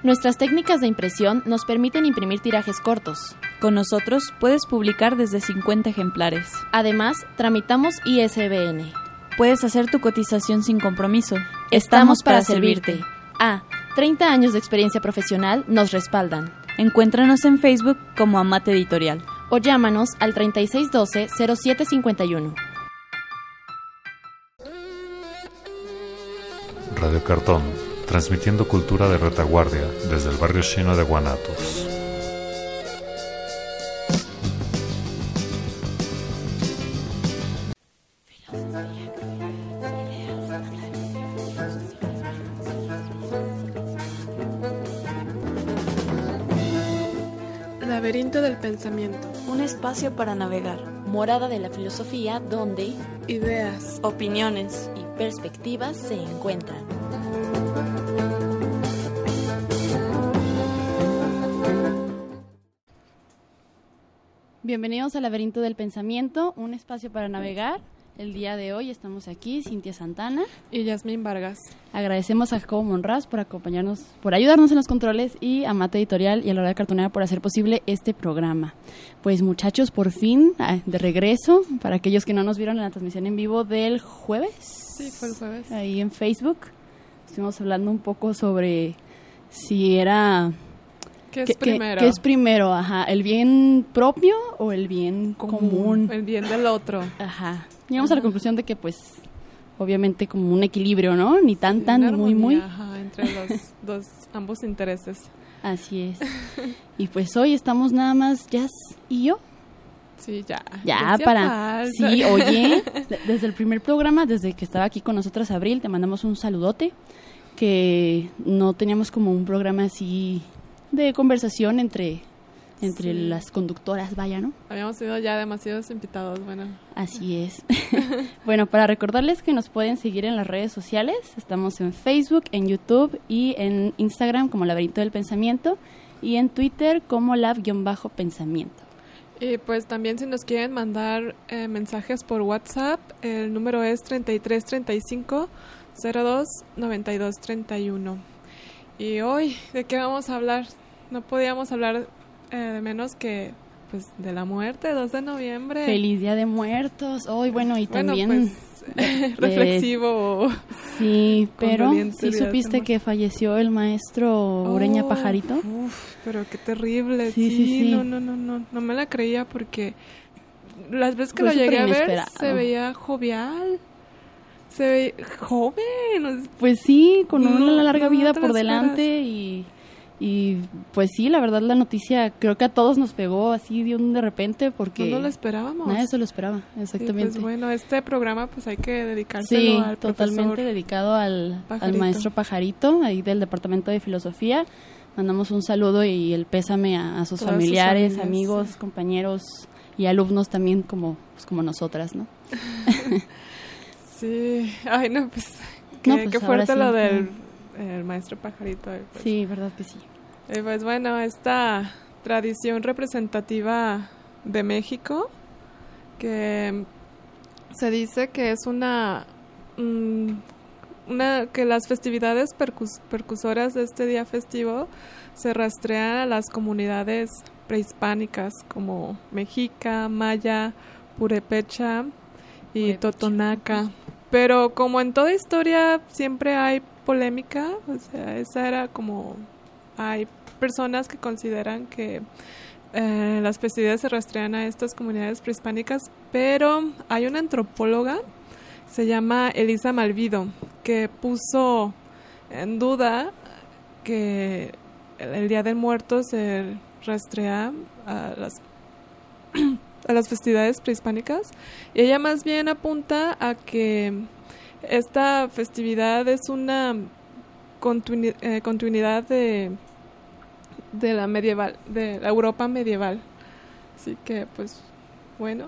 Nuestras técnicas de impresión nos permiten imprimir tirajes cortos. Con nosotros puedes publicar desde 50 ejemplares. Además, tramitamos ISBN. Puedes hacer tu cotización sin compromiso. Estamos para servirte. 30 años de experiencia profesional nos respaldan. Encuéntranos en Facebook como Amate Editorial. O llámanos al 3612-0751. Radio Cartón, transmitiendo cultura de retaguardia desde el barrio chino de Guanatos. Laberinto del pensamiento. Un espacio para navegar. Morada de la filosofía donde ideas, opiniones y perspectivas se encuentran. Bienvenidos al Laberinto del Pensamiento, un espacio para navegar. El día de hoy estamos aquí, Cintia Santana y Yasmín Vargas. Agradecemos a Jacobo Monraz por acompañarnos, por ayudarnos en los controles, y a Mate Editorial y a la Hora Cartonera por hacer posible este programa. Pues muchachos, por fin, de regreso, para aquellos que no nos vieron en la transmisión en vivo del jueves. Sí, fue el jueves. Ahí en Facebook. Estuvimos hablando un poco sobre si era... ¿Qué es primero? ¿Qué es primero? Ajá, ¿el bien propio o el bien común? El bien del otro. Ajá. Llegamos a la conclusión de que, pues, obviamente como un equilibrio, ¿no? Ni tan, ni armonía, muy. Ajá, entre los ambos intereses. Así es. Y pues hoy estamos nada más Jazz y yo. Sí, ya. Ya para... Falta. Sí, oye, desde el primer programa, desde que estaba aquí con nosotras Abril, te mandamos un saludote, que no teníamos como un programa así de conversación entre las conductoras, vaya, ¿no? Habíamos tenido ya demasiados invitados, bueno. Así es. Bueno, para recordarles que nos pueden seguir en las redes sociales, estamos en Facebook, en YouTube y en Instagram como Laberinto del Pensamiento y en Twitter como Lab-Pensamiento. Y pues también si nos quieren mandar mensajes por WhatsApp, el número es 3335 02 92 31. Y hoy, ¿de qué vamos a hablar? No podíamos hablar de menos que pues de la muerte, 2 de noviembre. ¡Feliz Día de Muertos! Hoy, bueno, y también... Pues, reflexivo. Sí, pero ¿sí Día supiste que falleció el maestro Ureña Pajarito? Uf, pero qué terrible. Sí. No me la creía porque las veces que Fue lo llegué a ver inesperado. se veía jovial. Se veía joven. Pues sí, con una larga no vida te por lo delante y pues sí, la verdad la noticia creo que a todos nos pegó así de repente porque... No lo esperábamos. Nadie se lo esperaba, exactamente. Y pues bueno, este programa pues hay que dedicárselo al totalmente profesor dedicado al Pajarito. maestro Pajarito, ahí del Departamento de Filosofía. Mandamos un saludo y el pésame a sus Todas familiares, sus familias, amigos, sí. compañeros y alumnos también como nosotras, ¿no? Sí, ay no, pues qué ahora fuerte sí, lo del el maestro Pajarito. Pues. Sí, verdad que sí. Y pues bueno, esta tradición representativa de México, que se dice que es que las festividades percusoras de este día festivo se rastrean a las comunidades prehispánicas como mexica, maya, purépecha y totonaca. Pero como en toda historia siempre hay polémica, o sea, esa era como... Hay personas que consideran que las festividades se rastrean a estas comunidades prehispánicas, pero hay una antropóloga, se llama Elisa Malvido, que puso en duda que el Día del Muerto se rastrea a las festividades prehispánicas, y ella más bien apunta a que esta festividad es una continuidad de la medieval, de la Europa medieval. Así que, pues, bueno.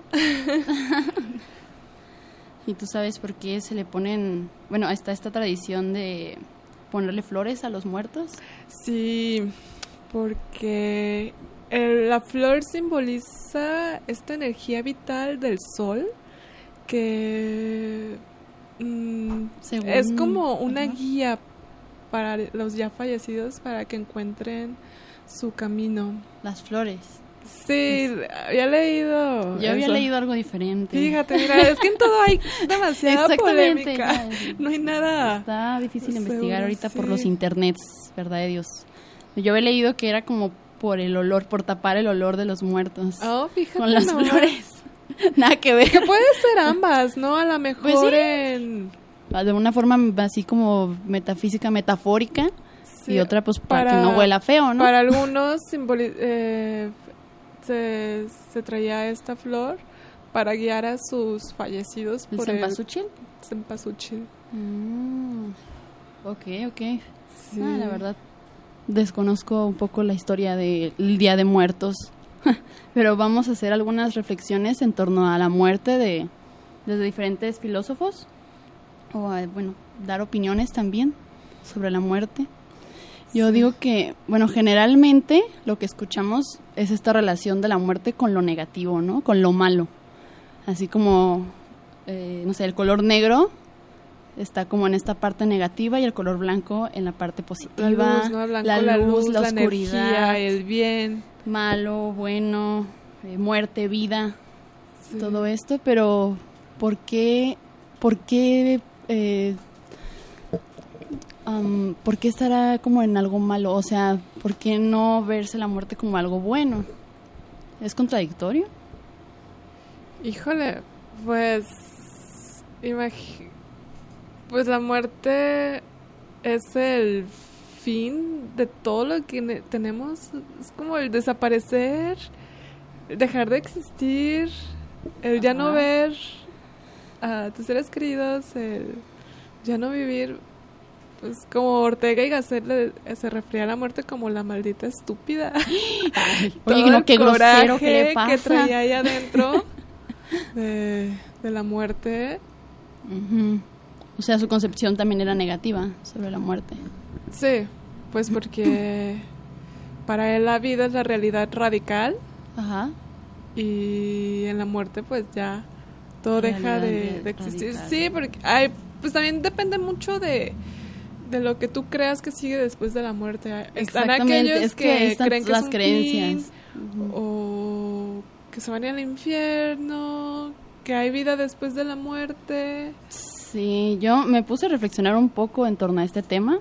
¿Y tú sabes por qué se le ponen, bueno, está esta tradición de ponerle flores a los muertos? Sí, porque la flor simboliza esta energía vital del sol que es como una guía para los ya fallecidos, para que encuentren su camino. Las flores. Sí, había leído. Yo había leído algo diferente. Fíjate, mira, es que en todo hay demasiada polémica. Ya. No hay nada. Está difícil Seguro, investigar ahorita por sí. los internets, verdad de Dios. Yo había leído que era como por el olor, por tapar el olor de los muertos. Oh, fíjate. Con las nomás. flores. Nada que ver. Que puede ser ambas, ¿no? A lo mejor Pues sí. en... De una forma así como metafísica, metafórica. Sí, y otra pues para que no huela feo, ¿no? Para algunos se traía esta flor para guiar a sus fallecidos ¿El por cempasúchil? el cempasúchil. Ok. Sí. La verdad, desconozco un poco la historia del Día de Muertos, pero vamos a hacer algunas reflexiones en torno a la muerte desde diferentes filósofos, o bueno, dar opiniones también sobre la muerte. Yo digo que, bueno, generalmente lo que escuchamos es esta relación de la muerte con lo negativo, ¿no? Con lo malo. Así como, no sé, el color negro está como en esta parte negativa y el color blanco en la parte positiva. La luz, ¿no? El blanco, la luz, la energía, oscuridad, el bien. malo, bueno, muerte, vida, Sí. todo esto. Pero, ¿por qué estará como en algo malo? O sea, ¿por qué no verse la muerte como algo bueno? ¿Es contradictorio? Híjole, pues pues la muerte es el fin de todo lo que tenemos. Es como el desaparecer, el dejar de existir, el ya no Ajá. ver a tus seres queridos, el ya no vivir. Pues como Ortega y Gasset se refería a la muerte como la maldita estúpida. Oye, Todo no, el qué grosero, ¿qué le coraje pasa? que traía ahí adentro de la muerte. Ujú. O sea, su concepción también era negativa sobre la muerte. Sí, pues porque para él la vida es la realidad radical Ajá. y en la muerte pues ya todo deja Realidad de existir. radical. Sí, porque pues también depende mucho de lo que tú creas que sigue después de la muerte. Están Exactamente, aquellos es que están creen que las es un creencias. fin, o que se van a ir al infierno, que hay vida después de la muerte. Sí, yo me puse a reflexionar un poco en torno a este tema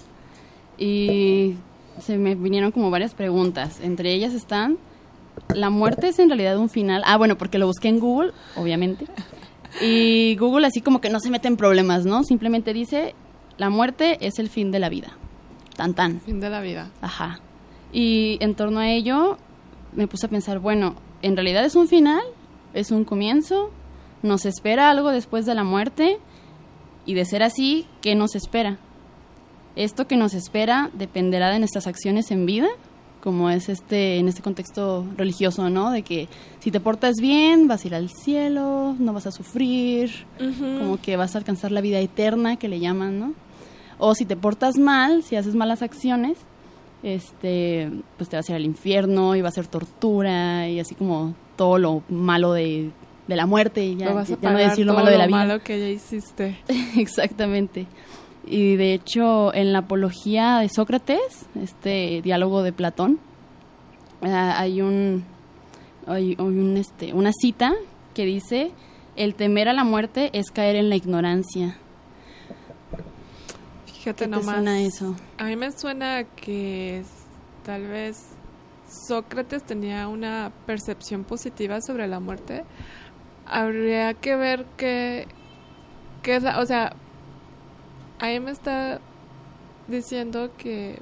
y se me vinieron como varias preguntas. Entre ellas están, ¿la muerte es en realidad un final? Ah, bueno, porque lo busqué en Google, obviamente. Y Google así como que no se mete en problemas, ¿no? Simplemente dice, la muerte es el fin de la vida. Tan tan. Fin de la vida. Ajá. Y en torno a ello me puse a pensar, bueno, ¿en realidad es un final? ¿Es un comienzo? ¿Nos espera algo después de la muerte? Y de ser así, ¿qué nos espera? Esto que nos espera dependerá de nuestras acciones en vida, como es en este contexto religioso, ¿no? De que si te portas bien, vas a ir al cielo, no vas a sufrir, como que vas a alcanzar la vida eterna, que le llaman, ¿no? O si te portas mal, si haces malas acciones, pues te vas a ir al infierno y va a ser tortura y así como todo lo malo de la muerte, y ya, Lo vas a ya no pagar decir lo todo malo de la vida. malo que ya hiciste. Exactamente. Y de hecho, en la Apología de Sócrates, este diálogo de Platón, hay una cita que dice: el temer a la muerte es caer en la ignorancia. Fíjate ¿Qué te nomás. suena eso? A mí me suena que tal vez Sócrates tenía una percepción positiva sobre la muerte. Habría que ver qué es la... O sea, ahí me está diciendo que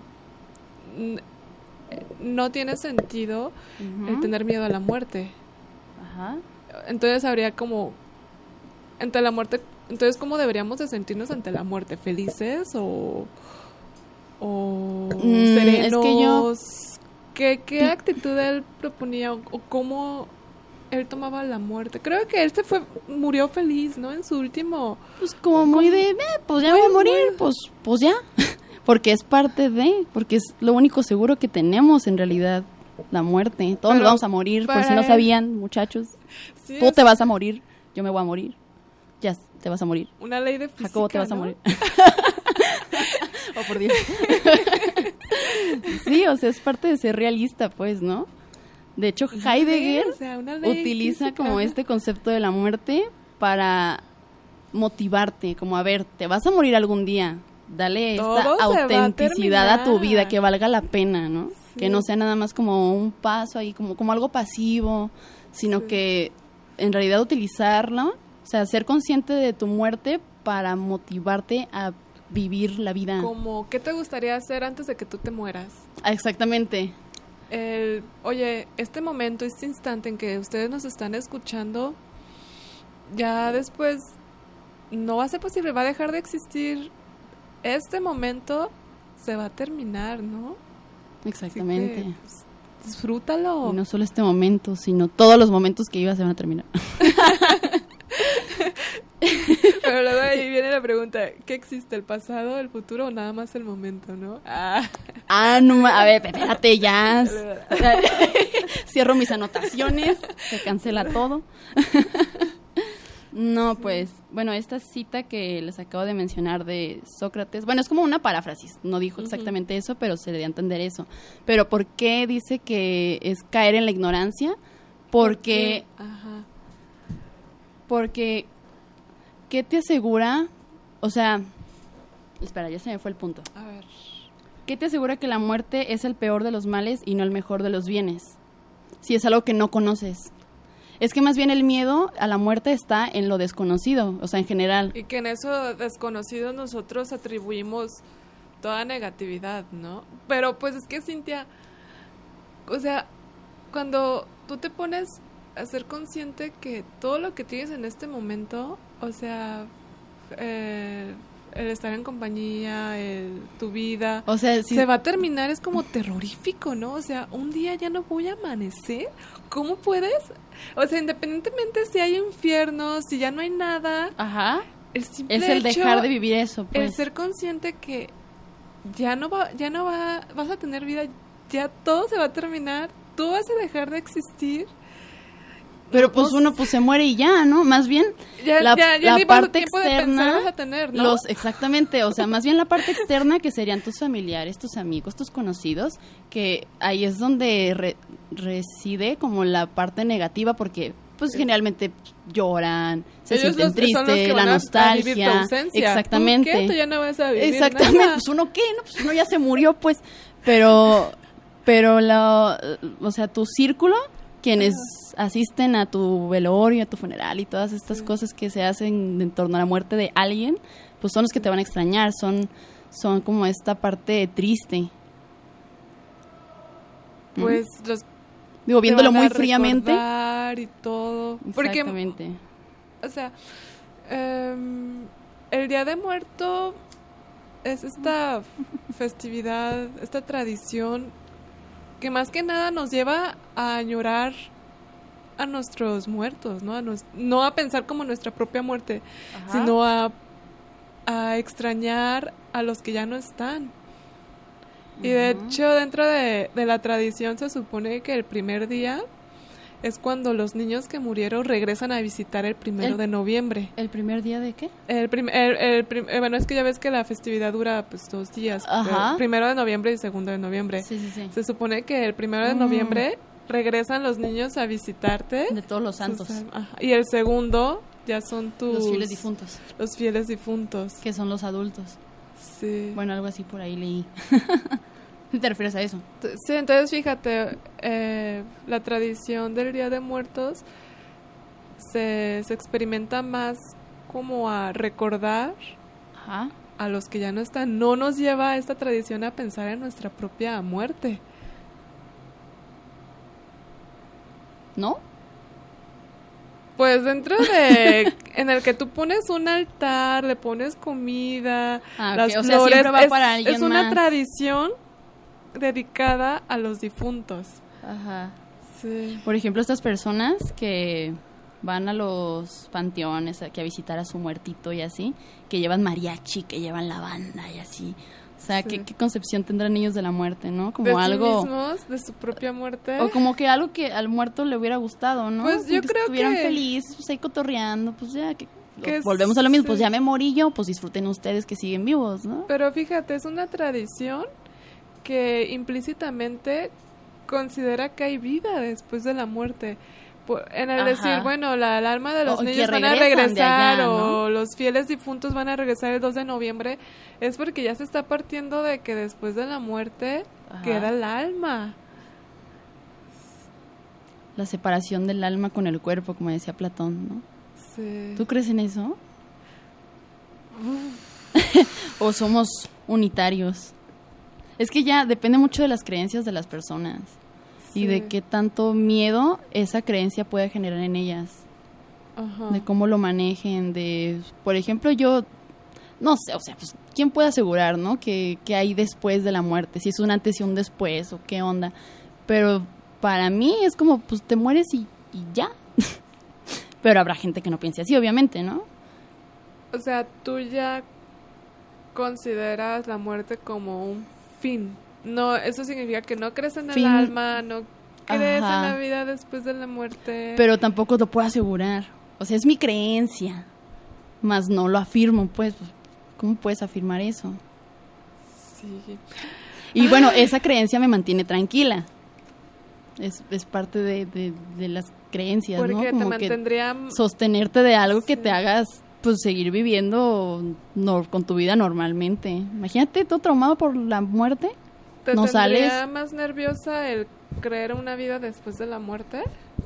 no tiene sentido el tener miedo a la muerte. Ajá. Entonces habría como... Ante la muerte... Entonces, ¿cómo deberíamos de sentirnos ante la muerte? ¿Felices o serenos? Es que yo... ¿Qué actitud él proponía o cómo él tomaba la muerte? Creo que él murió feliz, ¿no? En su último... Pues como muy de, pues ya voy a morir, pues ya. Porque es parte de, porque es lo único seguro que tenemos en realidad, la muerte. Todos nos vamos a morir, por si no sabían, muchachos. Sí, Tú te vas a morir, yo me voy a morir. Ya te vas a morir. Una ley de física, Jacobo, te vas a ¿no? morir. Oh, por Dios. Sí, o sea, es parte de ser realista, pues, ¿no? De hecho, Heidegger utiliza como este concepto de la muerte para motivarte, como, a ver, te vas a morir algún día, dale esta autenticidad a tu vida, que valga la pena, ¿no? Sí. Que no sea nada más como un paso ahí, como algo pasivo, sino que en realidad utilizarlo, o sea, ser consciente de tu muerte para motivarte a vivir la vida. Como, ¿qué te gustaría hacer antes de que tú te mueras? Exactamente. Oye, este momento, este instante en que ustedes nos están escuchando, ya después no va a ser posible, va a dejar de existir. Este momento se va a terminar, ¿no? Exactamente. Que, pues, disfrútalo. Y no solo este momento, sino todos los momentos que ibas se van a terminar. Pero luego ahí viene la pregunta, ¿qué existe, el pasado, el futuro o nada más el momento, no? No, a ver, espérate ya. Cierro mis anotaciones, se cancela todo. No, pues, bueno, esta cita que les acabo de mencionar de Sócrates, bueno, es como una paráfrasis, no dijo exactamente eso, pero se le dio a entender eso. Pero ¿por qué dice que es caer en la ignorancia? Porque ¿qué te asegura? O sea, espera, ya se me fue el punto. A ver. ¿Qué te asegura que la muerte es el peor de los males y no el mejor de los bienes? Si es algo que no conoces. Es que más bien el miedo a la muerte está en lo desconocido, o sea, en general. Y que en eso desconocido nosotros atribuimos toda negatividad, ¿no? Pero pues es que, Cintia, o sea, cuando tú te pones a ser consciente que todo lo que tienes en este momento, o sea, el estar en compañía, tu vida, o sea, si se va a terminar, es como terrorífico, ¿no? O sea, un día ya no voy a amanecer. ¿Cómo puedes? O sea, independientemente si hay infierno, si ya no hay nada, el simple es el dejar de vivir eso, pues. El ser consciente que ya no vas a tener vida, ya todo se va a terminar, tú vas a dejar de existir. Pero pues uno pues se muere y ya, ¿no? Más bien la parte externa vas a tener, ¿no? Exactamente, o sea, más bien la parte externa, que serían tus familiares, tus amigos, tus conocidos, que ahí es donde reside como la parte negativa, porque pues generalmente lloran, se sienten tristes, la nostalgia. Exactamente. ¿Tú qué? Tú ya no vas a vivir exactamente, nada. Pues uno qué, ¿no? Pues uno ya se murió, pues, pero o sea, tu círculo, quienes asisten a tu velorio, a tu funeral y todas estas cosas que se hacen en torno a la muerte de alguien, pues son los que te van a extrañar, son como esta parte triste. Pues digo, viéndolo muy fríamente. Y todo. Exactamente. Porque, o sea, el Día de Muerto es esta festividad, esta tradición que más que nada nos lleva a añorar a nuestros muertos, ¿no? No a pensar como nuestra propia muerte, sino a extrañar a los que ya no están. Y de hecho, dentro de la tradición se supone que el primer día es cuando los niños que murieron regresan a visitar el 1 de noviembre. ¿El primer día de qué? Bueno, es que ya ves que la festividad dura pues 2 días. 1 de noviembre y 2 de noviembre. Sí. Se supone que el 1 de noviembre regresan los niños a visitarte. De todos los santos. Y el segundo ya son los fieles difuntos. Los fieles difuntos. Que son los adultos. Sí. Bueno, algo así por ahí leí. ¿Te refieres a eso? Sí, entonces fíjate, la tradición del Día de Muertos se experimenta más como a recordar a los que ya no están. No nos lleva esta tradición a pensar en nuestra propia muerte. ¿No? Pues dentro de en el que tú pones un altar, le pones comida, las flores, sea, siempre va para alguien es una más. Tradición dedicada a los difuntos. Sí. Por ejemplo, estas personas que van a los panteones a visitar a su muertito y así, que llevan mariachi, que llevan la banda y así. O sea, ¿qué concepción tendrán ellos de la muerte, no? Como de algo... sí mismos, de su propia muerte. O como que algo que al muerto le hubiera gustado, ¿no? Pues yo creo estuvieran que... felices, pues ahí cotorreando, pues ya, volvemos a lo mismo, sí. pues ya me morí yo, pues disfruten ustedes que siguen vivos, ¿no? Pero fíjate, es una tradición que implícitamente considera que hay vida después de la muerte. En el decir, bueno, el alma de los niños van a regresar allá, ¿no? O los fieles difuntos van a regresar el 2 de noviembre, es porque ya se está partiendo de que después de la muerte queda el alma. La separación del alma con el cuerpo, como decía Platón, ¿no? Sí. ¿Tú crees en eso? ¿O somos unitarios? Es que ya depende mucho de las creencias de las personas. Y de qué tanto miedo esa creencia puede generar en ellas. Ajá. De cómo lo manejen, de... Por ejemplo, yo... No sé, o sea, pues, ¿quién puede asegurar, no? Que hay después de la muerte, si es un antes y un después, o qué onda. Pero para mí es como, pues, te mueres y ya. Pero habrá gente que no piense así, obviamente, ¿no? O sea, tú ya consideras la muerte como un fin. No, eso significa que no crees en el alma, no crees en la vida después de la muerte. Pero tampoco lo puedo asegurar. O sea, es mi creencia, más no lo afirmo, pues. ¿Cómo puedes afirmar eso? Sí. Y bueno, esa creencia me mantiene tranquila. Es parte de las creencias, porque ¿no? Porque como te mantendría... sostenerte de algo que te hagas, pues, seguir viviendo con tu vida normalmente. Imagínate, todo traumado por la muerte. ¿Te no tendría sales. más nerviosa el creer una vida después de la muerte?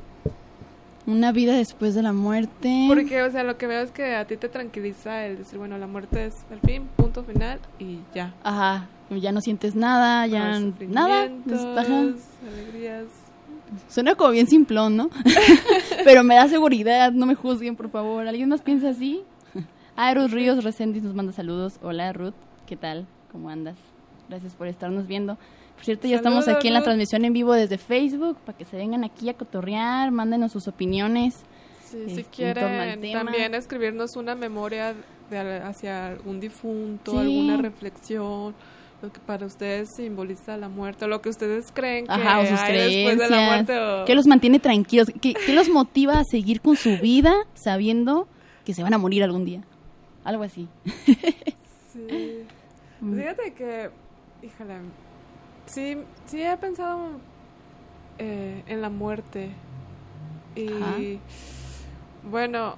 Una vida después de la muerte. Porque, o sea, lo que veo es que a ti te tranquiliza el decir, bueno, la muerte es el fin, punto final y ya. Ajá, ya no sientes nada, ya nada. Alegrías. Suena como bien simplón, ¿no? Pero me da seguridad, no me juzguen, por favor. ¿Alguien más piensa así? Ruth Ríos Reséndiz nos manda saludos. Hola, Ruth, ¿qué tal? ¿Cómo andas? Gracias por estarnos viendo. Por cierto, ya estamos aquí en la transmisión en vivo desde Facebook, para que se vengan aquí a cotorrear, mándenos sus opiniones. Sí, si quieren también escribirnos una memoria hacia algún difunto, alguna reflexión, lo que para ustedes simboliza la muerte, o lo que ustedes creen que o sus hay después de la muerte. ¿Qué los mantiene tranquilos? ¿Qué los motiva a seguir con su vida sabiendo que se van a morir algún día? Algo así. Sí. Fíjate que, híjole, sí he pensado en la muerte. Y bueno,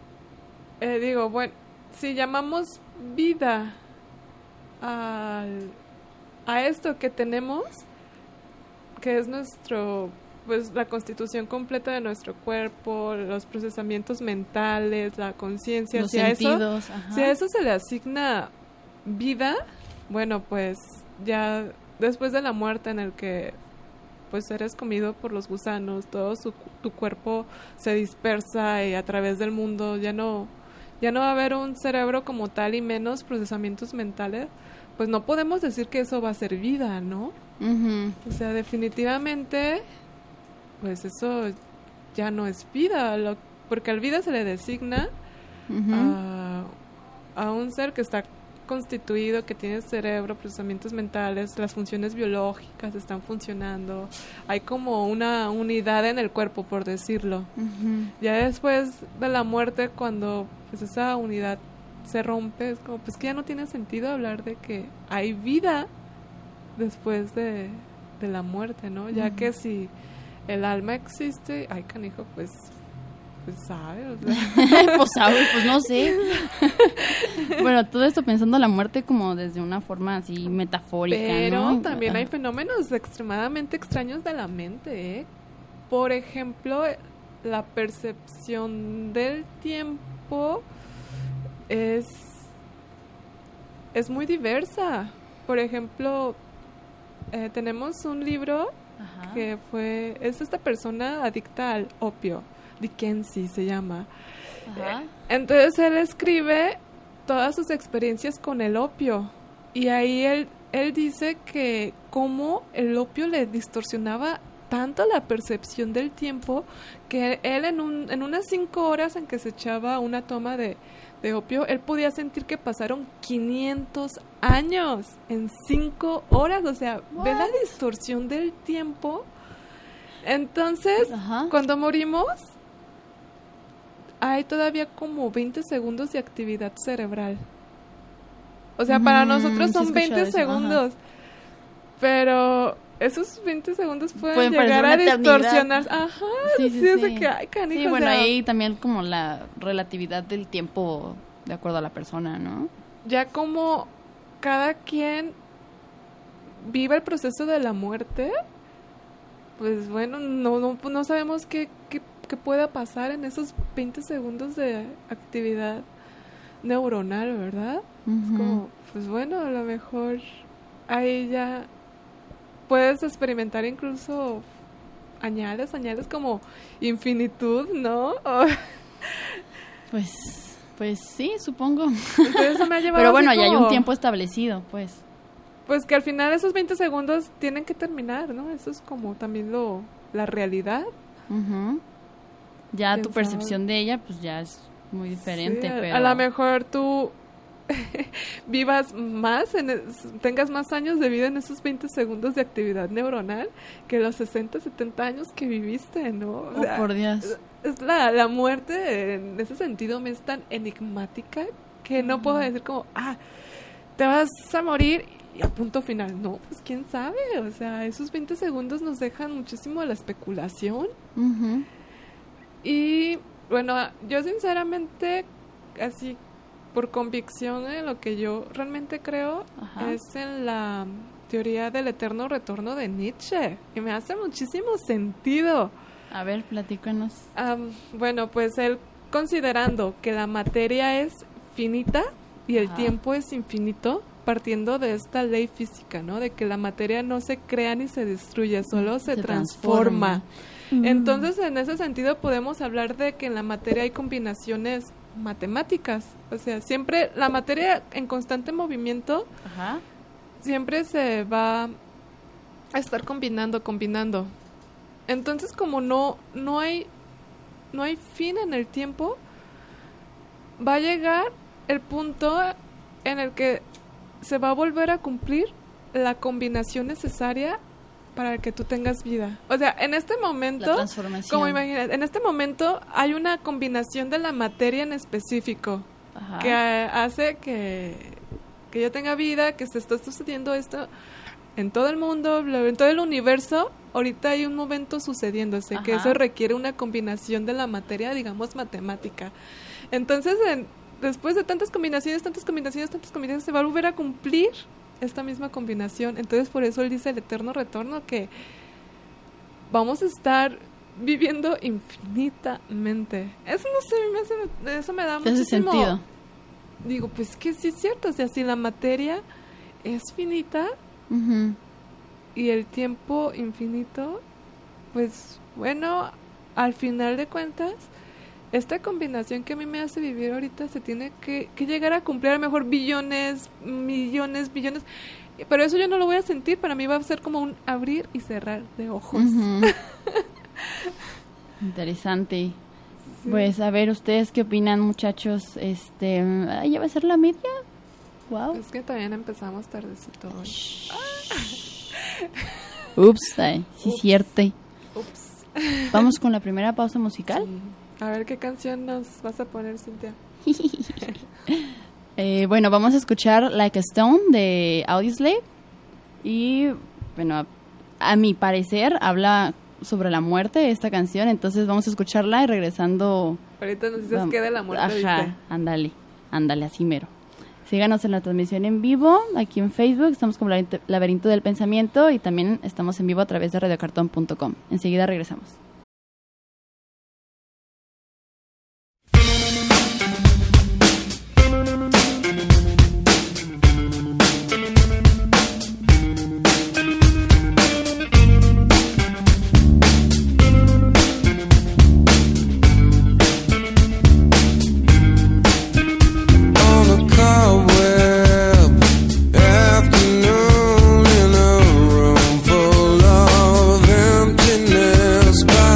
si llamamos vida a esto que tenemos, que es la constitución completa de nuestro cuerpo, los procesamientos mentales, la conciencia, los sentidos, si a eso se le asigna vida, bueno, pues ya después de la muerte, en el que pues eres comido por los gusanos, todo tu cuerpo se dispersa y a través del mundo ya no va a haber un cerebro como tal y menos procesamientos mentales, pues no podemos decir que eso va a ser vida, ¿no? Uh-huh. O sea, definitivamente pues eso ya no es vida, porque al vida se le designa a un ser que está constituido, que tiene cerebro, procesamientos mentales, las funciones biológicas están funcionando, hay como una unidad en el cuerpo, por decirlo. Uh-huh. Ya después de la muerte, cuando pues esa unidad se rompe, es como pues que ya no tiene sentido hablar de que hay vida después de la muerte, ¿no? Ya que si el alma existe, ay canijo, pues sabe, o sea. Pues sabe, pues no sé. Bueno, todo esto pensando la muerte como desde una forma así metafórica, pero ¿no? También hay fenómenos extremadamente extraños de la mente, ¿eh? Por ejemplo, la percepción del tiempo es muy diversa. Por ejemplo, tenemos un libro que es esta persona adicta al opio, Dickensi se llama. Entonces él escribe todas sus experiencias con el opio y ahí él dice que cómo el opio le distorsionaba tanto la percepción del tiempo que él en unas 5 horas en que se echaba una toma de opio, él podía sentir que pasaron 500 años en 5 horas, o sea, ¿ve la distorsión del tiempo? Entonces, cuando morimos, hay todavía como 20 segundos de actividad cerebral. O sea, para nosotros son 20 segundos. Ajá. Pero esos 20 segundos pueden llegar a distorsionar. Ajá, sí. O sea que, ay, canijo, sí, bueno, ahí también como la relatividad del tiempo de acuerdo a la persona, ¿no? Ya como cada quien vive el proceso de la muerte, pues bueno, no sabemos qué pueda pasar en esos 20 segundos de actividad neuronal, ¿verdad? Uh-huh. Es como, pues bueno, a lo mejor ahí ya puedes experimentar incluso añades como infinitud, ¿no? Pues sí, supongo. Entonces eso me ha llevado. Pero bueno, ya hay un tiempo establecido, pues. Pues que al final esos 20 segundos tienen que terminar, ¿no? Eso es como también la realidad. Uh-huh. Ya tu percepción de ella, pues ya es muy diferente. Sí, pero a lo mejor tú vivas más, tengas más años de vida en esos 20 segundos de actividad neuronal que los 60, 70 años que viviste, ¿no? O sea, por Dios. Es la muerte en ese sentido me es tan enigmática que no puedo decir como, te vas a morir y a punto final. No, pues quién sabe, o sea, esos 20 segundos nos dejan muchísimo a la especulación. Uh-huh. Y bueno, yo sinceramente, así por convicción en lo que yo realmente creo, ajá, es en la teoría del eterno retorno de Nietzsche, y me hace muchísimo sentido. A ver, platícanos. Bueno, pues él, considerando que la materia es finita y el tiempo es infinito, partiendo de esta ley física, ¿no? De que la materia no se crea ni se destruye, solo se transforma. Entonces, en ese sentido, podemos hablar de que en la materia hay combinaciones matemáticas. O sea, siempre la materia en constante movimiento, ajá, siempre se va a estar combinando. Entonces, como no hay fin en el tiempo, va a llegar el punto en el que se va a volver a cumplir la combinación necesaria para que tú tengas vida. O sea, en este momento, la transformación, como imaginas, en este momento hay una combinación de la materia en específico, ajá, que hace que yo tenga vida, que se está sucediendo esto en todo el mundo, en todo el universo. Ahorita hay un momento sucediéndose, ajá, que eso requiere una combinación de la materia, digamos, matemática. Entonces, después de tantas combinaciones, se va a volver a cumplir esta misma combinación. Entonces, por eso él dice el eterno retorno, que vamos a estar viviendo infinitamente. Eso no sé, eso me da muchísimo sentido. Digo, pues que sí es cierto. O sea, si la materia es finita, uh-huh, y el tiempo infinito, pues bueno, al final de cuentas, esta combinación que a mí me hace vivir ahorita se tiene que llegar a cumplir, a lo mejor millones, billones, pero eso yo no lo voy a sentir. Para mí va a ser como un abrir y cerrar de ojos. Uh-huh. Interesante. Sí. Pues a ver, ¿ustedes qué opinan, muchachos? ¿Ya va a ser la media? Wow. Es que también empezamos tardecito hoy. Ups, sí es cierto. Ups. Vamos con la primera pausa musical. Sí. A ver, ¿qué canción nos vas a poner, Cintia? Bueno, vamos a escuchar Like a Stone de Audioslave. Y, bueno, a mi parecer habla sobre la muerte esta canción. Entonces vamos a escucharla y regresando... Ahorita nos dices qué de la muerte. Ajá, ¿viste? Ándale, así mero. Síganos en la transmisión en vivo, aquí en Facebook. Estamos como Laberinto del Pensamiento y también estamos en vivo a través de radiocartón.com. Enseguida regresamos. Afternoon in a room full of emptiness.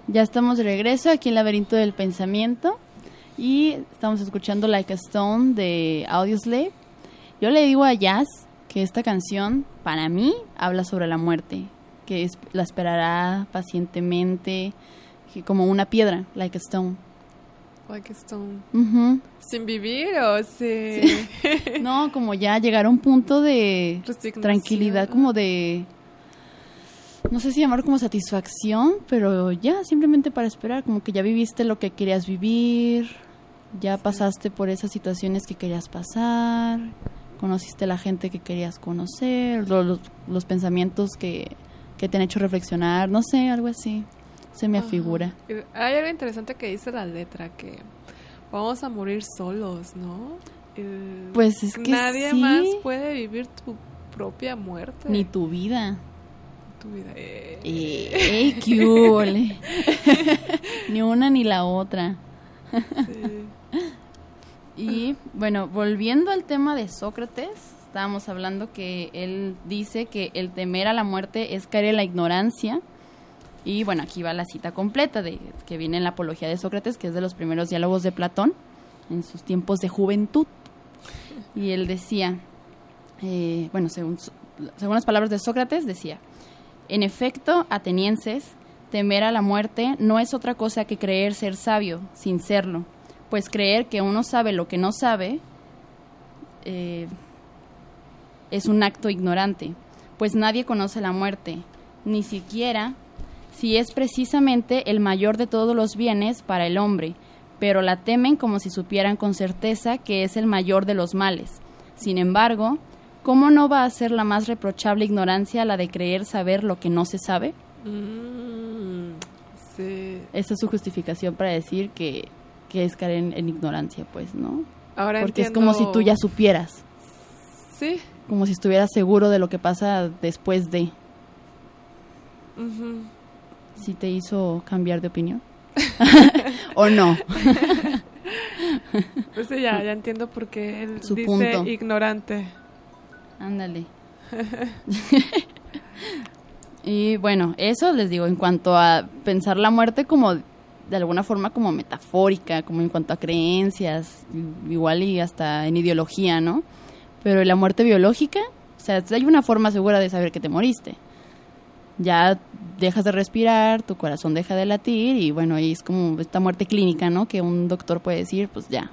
Ya estamos de regreso aquí en Laberinto del Pensamiento y estamos escuchando Like a Stone de Audioslave. Yo le digo a Jazz que esta canción, para mí, habla sobre la muerte, que la esperará pacientemente, que como una piedra, like a stone. Like a stone. Uh-huh. ¿Sin vivir o sí? No, como ya llegar a un punto de Resignación. Tranquilidad, como de... No sé si llamar como satisfacción, pero ya simplemente para esperar, como que ya viviste lo que querías vivir, ya pasaste por esas situaciones que querías pasar, conociste a la gente que querías conocer, los pensamientos que te han hecho reflexionar, no sé, algo así, se me afigura. Hay algo interesante que dice la letra, que vamos a morir solos, ¿no? Pues es que nadie sí. más puede vivir tu propia muerte. Ni tu vida. Tu vida. ¡Qué húbole! Ni una ni la otra. Sí. Y bueno, volviendo al tema de Sócrates, estábamos hablando que él dice que el temer a la muerte es caer en la ignorancia. Y bueno, aquí va la cita completa que viene en la Apología de Sócrates, que es de los primeros diálogos de Platón, en sus tiempos de juventud. Y él decía, bueno, según las palabras de Sócrates, decía: en efecto, atenienses, temer a la muerte no es otra cosa que creer ser sabio, sin serlo, pues creer que uno sabe lo que no sabe es un acto ignorante, pues nadie conoce la muerte, ni siquiera si es precisamente el mayor de todos los bienes para el hombre, pero la temen como si supieran con certeza que es el mayor de los males. Sin embargo, ¿cómo no va a ser la más reprochable ignorancia la de creer saber lo que no se sabe? Sí. Esa es su justificación para decir que es caer en ignorancia, pues, ¿no? Ahora porque entiendo... es como si tú ya supieras. Sí. Como si estuvieras seguro de lo que pasa después de. Uh-huh. ¿Sí te hizo cambiar de opinión? ¿O no? Pues sí, ya entiendo por qué él Su dice punto. ignorante. Ándale. Y bueno, eso les digo, en cuanto a pensar la muerte como de alguna forma como metafórica, como en cuanto a creencias, igual y hasta en ideología, ¿no? Pero la muerte biológica, o sea, hay una forma segura de saber que te moriste. Ya dejas de respirar, tu corazón deja de latir y bueno, y es como esta muerte clínica, ¿no? Que un doctor puede decir, pues ya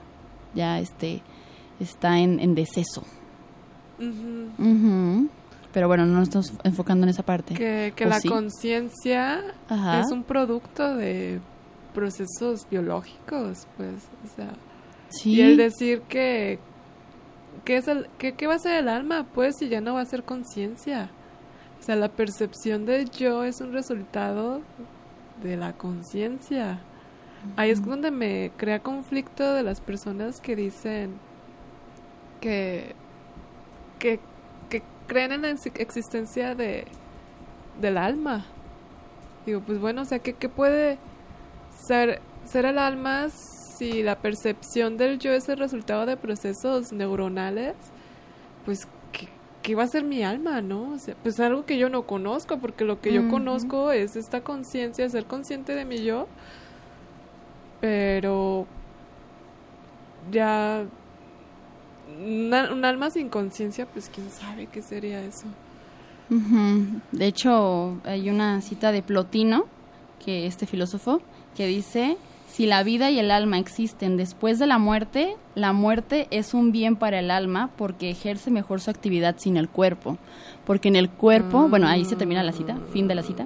está en deceso. Uh-huh. Uh-huh. Pero bueno, no nos estamos enfocando en esa parte. Que ¿O la sí? conciencia Ajá. es un producto de procesos biológicos, pues, o sea, Sí. y el decir que ¿qué va a ser el alma? Pues si ya no va a ser conciencia. O sea, la percepción del yo es un resultado de la conciencia. Ahí es donde me crea conflicto de las personas que dicen que creen en la existencia del alma. Digo, pues bueno, o sea, ¿qué puede ser el alma si la percepción del yo es el resultado de procesos neuronales? Pues, ¿qué va a ser mi alma, no? O sea, pues algo que yo no conozco, porque lo que yo conozco es esta conciencia, ser consciente de mi yo, pero ya un alma sin conciencia, pues quién sabe qué sería eso. Uh-huh. De hecho, hay una cita de Plotino, que filósofo, que dice: si la vida y el alma existen después de la muerte es un bien para el alma porque ejerce mejor su actividad sin el cuerpo. Porque en el cuerpo, bueno, ahí se termina la cita, fin de la cita.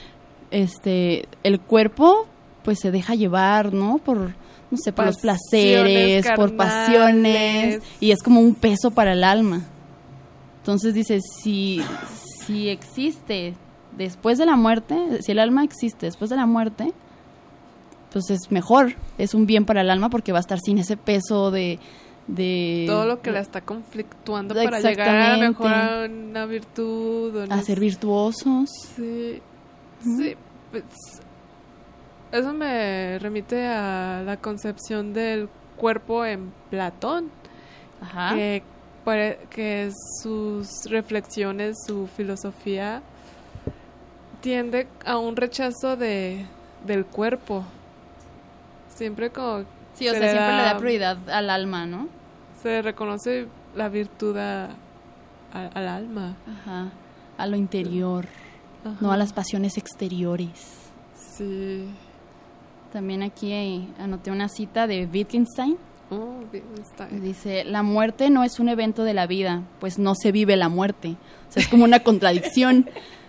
El cuerpo, pues se deja llevar, ¿no? Por, no sé, por los placeres, por pasiones, y es como un peso para el alma. Entonces dice, si existe después de la muerte, si el alma existe después de la muerte, pues es mejor, es un bien para el alma porque va a estar sin ese peso de todo lo que la está conflictuando para llegar a mejorar una virtud o a ser virtuosos. Sí, sí, pues eso me remite a la concepción del cuerpo en Platón. Ajá. Que sus reflexiones, su filosofía tiende a un rechazo de del cuerpo. Siempre como... Sí, o sea, siempre le da prioridad al alma, ¿no? Se reconoce la virtud al alma. Ajá, a lo interior, Ajá. no a las pasiones exteriores. Sí. También aquí anoté una cita de Wittgenstein. Oh, Wittgenstein. Dice, la muerte no es un evento de la vida, pues no se vive la muerte. O sea, es como una contradicción.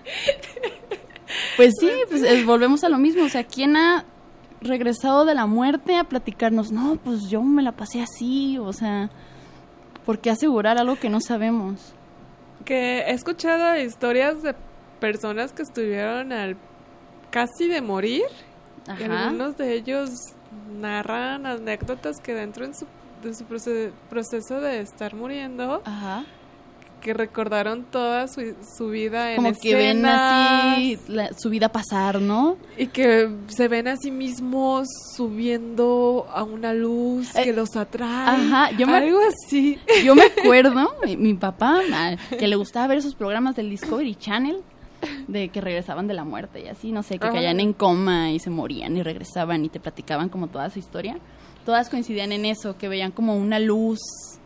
Pues sí, pues volvemos a lo mismo. O sea, ¿quién ha regresado de la muerte a platicarnos? No, pues yo me la pasé así. O sea, ¿por qué asegurar algo que no sabemos? Que he escuchado historias de personas que estuvieron casi de morir. Ajá. Y algunos de ellos narran anécdotas que dentro de su proceso de estar muriendo, Ajá. que recordaron toda su vida en como escenas, que ven así su vida pasar, ¿no? y que se ven a sí mismos subiendo a una luz que los atrae. Ajá, algo así. Yo me acuerdo, mi papá, que le gustaba ver esos programas del Discovery Channel, de que regresaban de la muerte y así, no sé, que caían en coma y se morían y regresaban y te platicaban como toda su historia. Todas coincidían en eso, que veían como una luz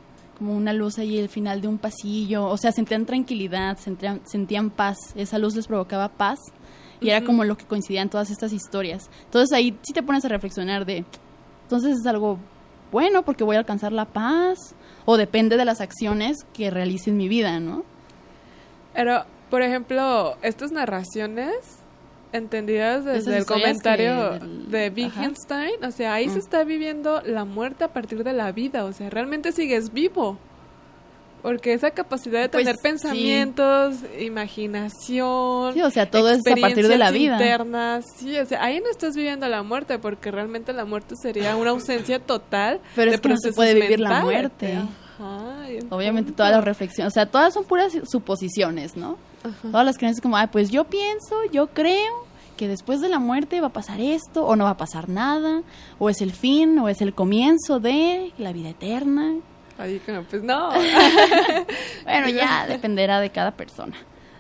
ahí al final de un pasillo, o sea, sentían tranquilidad, sentían paz, esa luz les provocaba paz y era como lo que coincidía en todas estas historias. Entonces ahí sí te pones a reflexionar entonces es algo bueno porque voy a alcanzar la paz, o depende de las acciones que realice en mi vida, ¿no? Pero, por ejemplo, estas narraciones entendidas desde el comentario de Wittgenstein, o sea, ahí se está viviendo la muerte a partir de la vida, o sea, realmente sigues vivo, porque esa capacidad de tener pensamientos, imaginación, sí, o sea, todo es a partir de la vida internas, sí, o sea, ahí no estás viviendo la muerte, porque realmente la muerte sería una ausencia total. Pero de es que no se puede vivir la muerte. Ajá, obviamente todas las reflexiones, o sea, todas son puras suposiciones, ¿no? Ajá. Todas las creencias como, pues yo pienso, yo creo que después de la muerte va a pasar esto, o no va a pasar nada, o es el fin, o es el comienzo de la vida eterna. Ahí como, pues no. Bueno, ya dependerá de cada persona.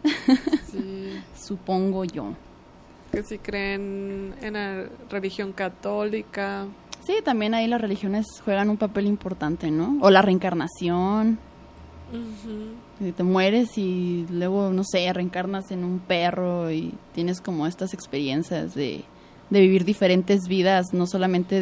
Sí. Supongo yo. Que si creen en la religión católica. Sí, también ahí las religiones juegan un papel importante, ¿no? O la reencarnación. Si te mueres y luego, no sé, reencarnas en un perro y tienes como estas experiencias de vivir diferentes vidas, no solamente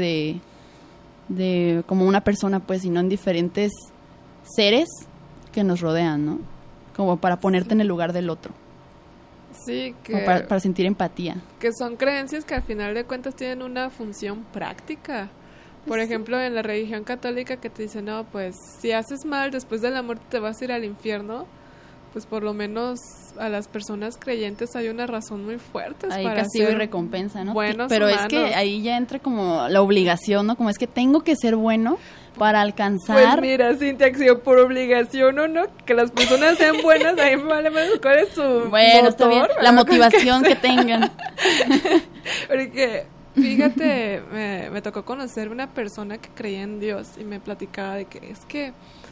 de como una persona, pues, sino en diferentes seres que nos rodean, ¿no? Como para ponerte en el lugar del otro. Sí, que... Como para sentir empatía. Que son creencias que al final de cuentas tienen una función práctica. Por ejemplo, en la religión católica que te dicen, no, pues si haces mal, después de la muerte te vas a ir al infierno, pues por lo menos a las personas creyentes hay una razón muy fuerte ahí para castigo ser y recompensa, ¿no? Buenos pero humanos. Es que ahí ya entra como la obligación, ¿no? Como es que tengo que ser bueno para alcanzar... Pues mira, sintaxio por obligación o no, que las personas sean buenas, ahí me vale más cuál es su bueno, motor, está bien, la motivación que tengan. Porque... Fíjate, me tocó conocer una persona que creía en Dios y me platicaba de que es que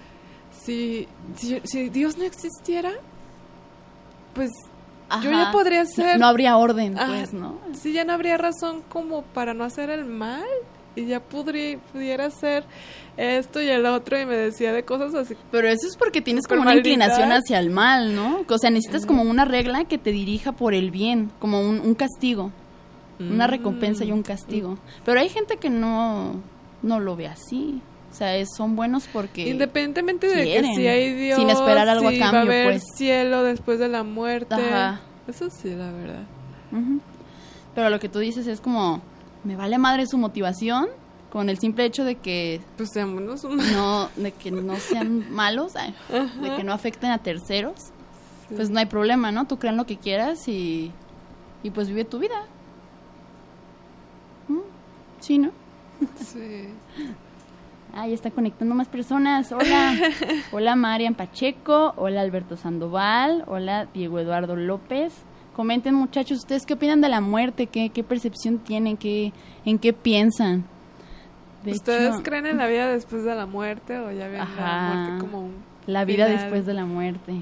si Dios no existiera, pues yo ya podría ser... No habría orden, pues, ¿no? Sí, ya no habría razón como para no hacer el mal y ya pudiera hacer esto y el otro, y me decía de cosas así. Pero eso es porque tienes como una inclinación hacia el mal, ¿no? O sea, necesitas como una regla que te dirija por el bien, como un castigo. Una recompensa y un castigo. Pero hay gente que no lo ve así. O sea, son buenos porque independientemente de quieren, que si hay Dios, sin esperar algo a cambio, va a haber pues. cielo después de la muerte. Ajá. Eso sí, la verdad. Pero lo que tú dices es como, me vale madre su motivación con el simple hecho de que pues seamos de que no sean malos, de que no afecten a terceros. Sí. Pues no hay problema, ¿no? Tú crean lo que quieras y pues vive tu vida. Sí, ¿no? Sí. Ahí está conectando más personas. Hola. Hola Marian Pacheco. Hola Alberto Sandoval. Hola Diego Eduardo López. Comenten, muchachos, ¿ustedes qué opinan de la muerte? ¿Qué percepción tienen? ¿En qué piensan? ¿Ustedes creen en la vida después de la muerte o ya ven la muerte como un la vida final? Después de la muerte?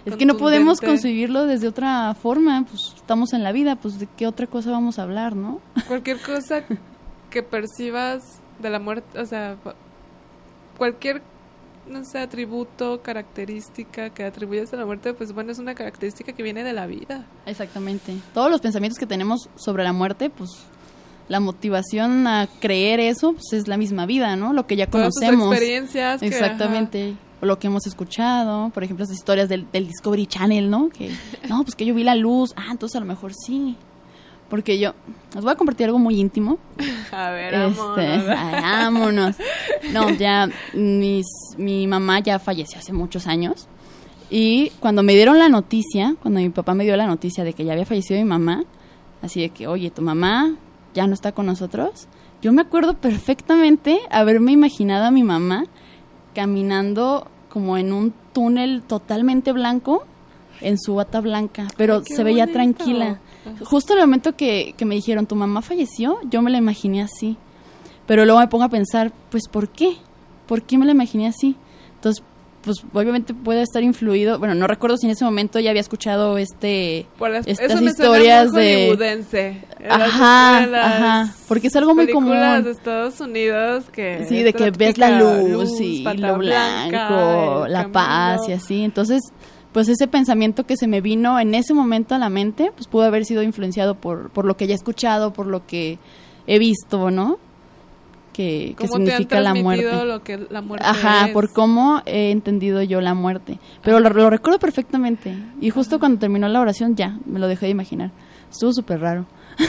Es que no podemos contundente. concebirlo desde otra forma, pues estamos en la vida, pues de qué otra cosa vamos a hablar, ¿no? Cualquier cosa que percibas de la muerte, o sea, cualquier, no sé, atributo, característica que atribuyes a la muerte, pues bueno, es una característica que viene de la vida. Exactamente. Todos los pensamientos que tenemos sobre la muerte, pues la motivación a creer eso, pues es la misma vida, ¿no? Lo que ya Todas tus conocemos. experiencias. Que, Exactamente. O lo que hemos escuchado, por ejemplo, esas historias del Discovery Channel, ¿no? Que, no, pues que yo vi la luz, entonces a lo mejor sí. Porque yo, os voy a compartir algo muy íntimo. A ver, vámonos. Vámonos. No, ya, mi mamá ya falleció hace muchos años. Y cuando me dieron la noticia, cuando mi papá me dio la noticia de que ya había fallecido mi mamá, así de que, oye, tu mamá ya no está con nosotros, yo me acuerdo perfectamente haberme imaginado a mi mamá caminando como en un túnel totalmente blanco, en su bata blanca, pero Ay, qué se veía bonito. tranquila. Justo en el momento que me dijeron, tu mamá falleció, yo me la imaginé así. Pero luego me pongo a pensar, pues, ¿por qué? ¿Por qué me la imaginé así? Entonces, pues, obviamente puede estar influido. Bueno, no recuerdo si en ese momento ya había escuchado estas eso me historias suena muy de... hollywoodense. Ajá, porque es algo muy común. Películas de Estados Unidos que... Sí, de es que la ves la típica luz y bata lo blanco, el la paz camino. y así. Entonces, pues ese pensamiento que se me vino en ese momento a la mente, pues pudo haber sido influenciado por lo que ya he escuchado, por lo que he visto, ¿no? Que ¿Cómo te han significa la muerte. transmitido lo que la muerte Ajá, es? por cómo he entendido yo la muerte. Pero lo recuerdo perfectamente. Y justo cuando terminó la oración, ya, me lo dejé de imaginar. Estuvo súper raro.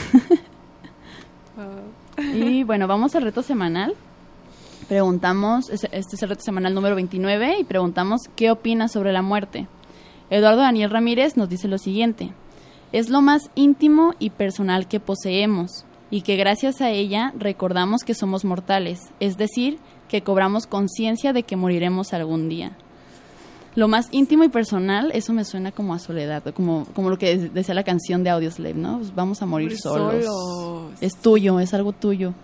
Wow. Y bueno, vamos al reto semanal. Preguntamos, este es el reto semanal número 29, y preguntamos qué opinas sobre la muerte. Eduardo Daniel Ramírez nos dice lo siguiente: es lo más íntimo y personal que poseemos, y que gracias a ella recordamos que somos mortales, es decir, que cobramos conciencia de que moriremos algún día. Lo más íntimo y personal, eso me suena como a soledad, como lo que decía la canción de Audioslave, ¿no? Pues vamos a morir solos. Es tuyo, es algo tuyo.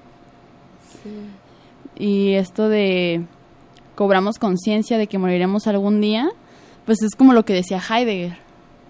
Sí. Y esto de cobramos conciencia de que moriremos algún día, pues es como lo que decía Heidegger,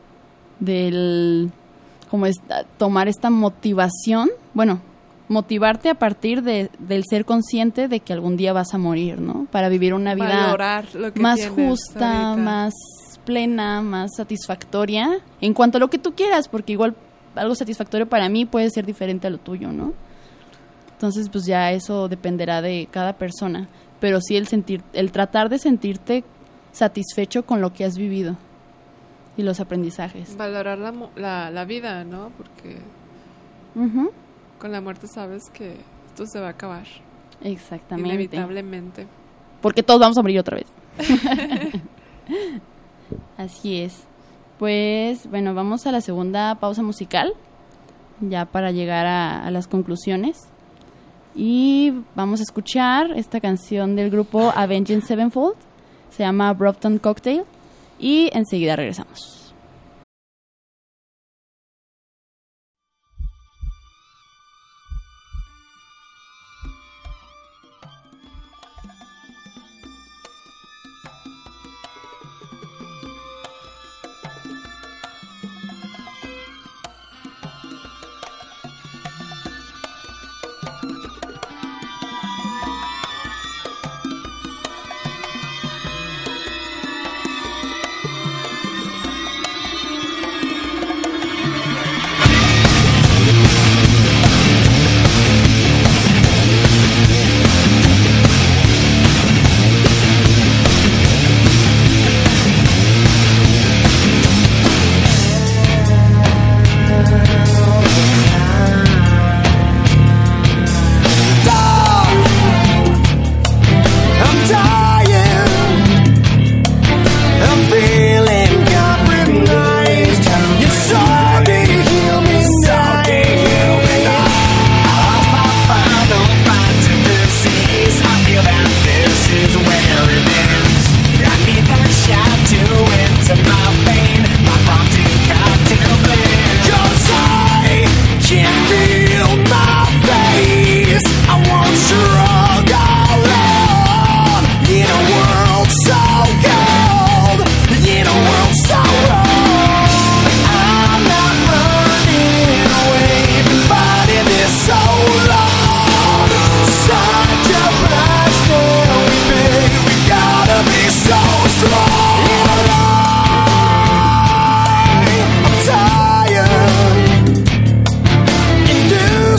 tomar esta motivación, bueno, motivarte a partir del ser consciente de que algún día vas a morir, ¿no? Para vivir una vida Valorar lo que más tienes justa, ahorita. más plena, más satisfactoria, en cuanto a lo que tú quieras, porque igual algo satisfactorio para mí puede ser diferente a lo tuyo, ¿no? Entonces, pues ya eso dependerá de cada persona, pero sí el tratar de sentirte satisfecho con lo que has vivido y los aprendizajes. Valorar la vida, ¿no? Porque Ujú. con la muerte sabes que esto se va a acabar. Exactamente. Inevitablemente. Porque todos vamos a morir otra vez. Así es. Pues, bueno, vamos a la segunda pausa musical, ya para llegar a las conclusiones. Y vamos a escuchar esta canción del grupo Avenged Sevenfold. Se llama Brompton Cocktail. Y enseguida regresamos.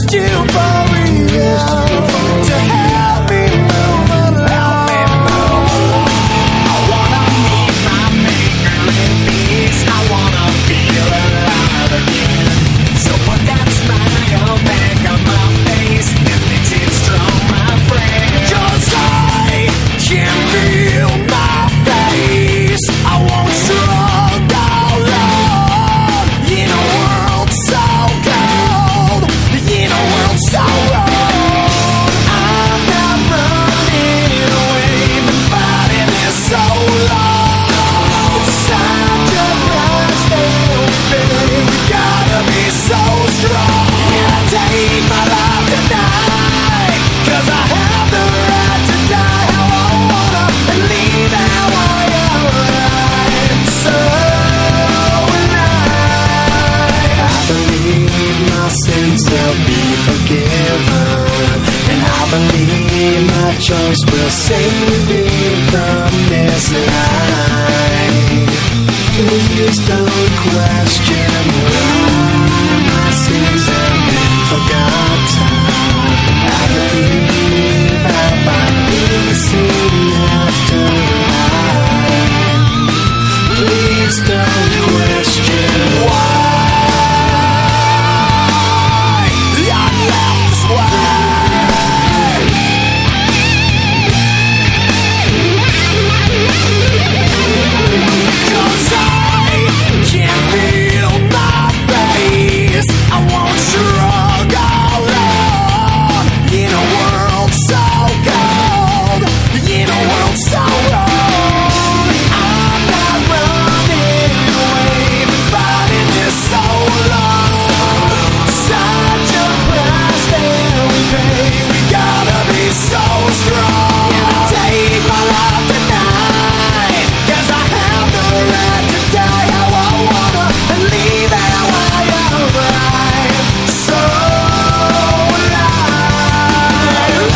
used you for real to help me move along. I wanna meet my maker in peace. I wanna feel alive again. So put that smile back on my face and makes it strong, my friend. 'Cause I can feel my face. I won't struggle alone in a world so cold, in a world so wrong. I'm not running away, been fighting this so long. Such a price that we pay. We gotta be so strong. And I take my life tonight, 'cause I have the right to die how I wanna and leave how I am right. So I believe my sins will be forgiven, and I believe my choice will save me from this life. Please don't question why my sins have been forgotten. I believe I'll find peace in afterlife. Please don't question why I'm left this way. 'Cause I can feel my face. I won't struggle alone in a world so cold, in a world so wrong. I'm not running away, been fighting this so long. Such a price that we pay. We gotta be so strong. And I take my life tonight, 'cause I have the right to die how I wanna and leave how I am right. So alive.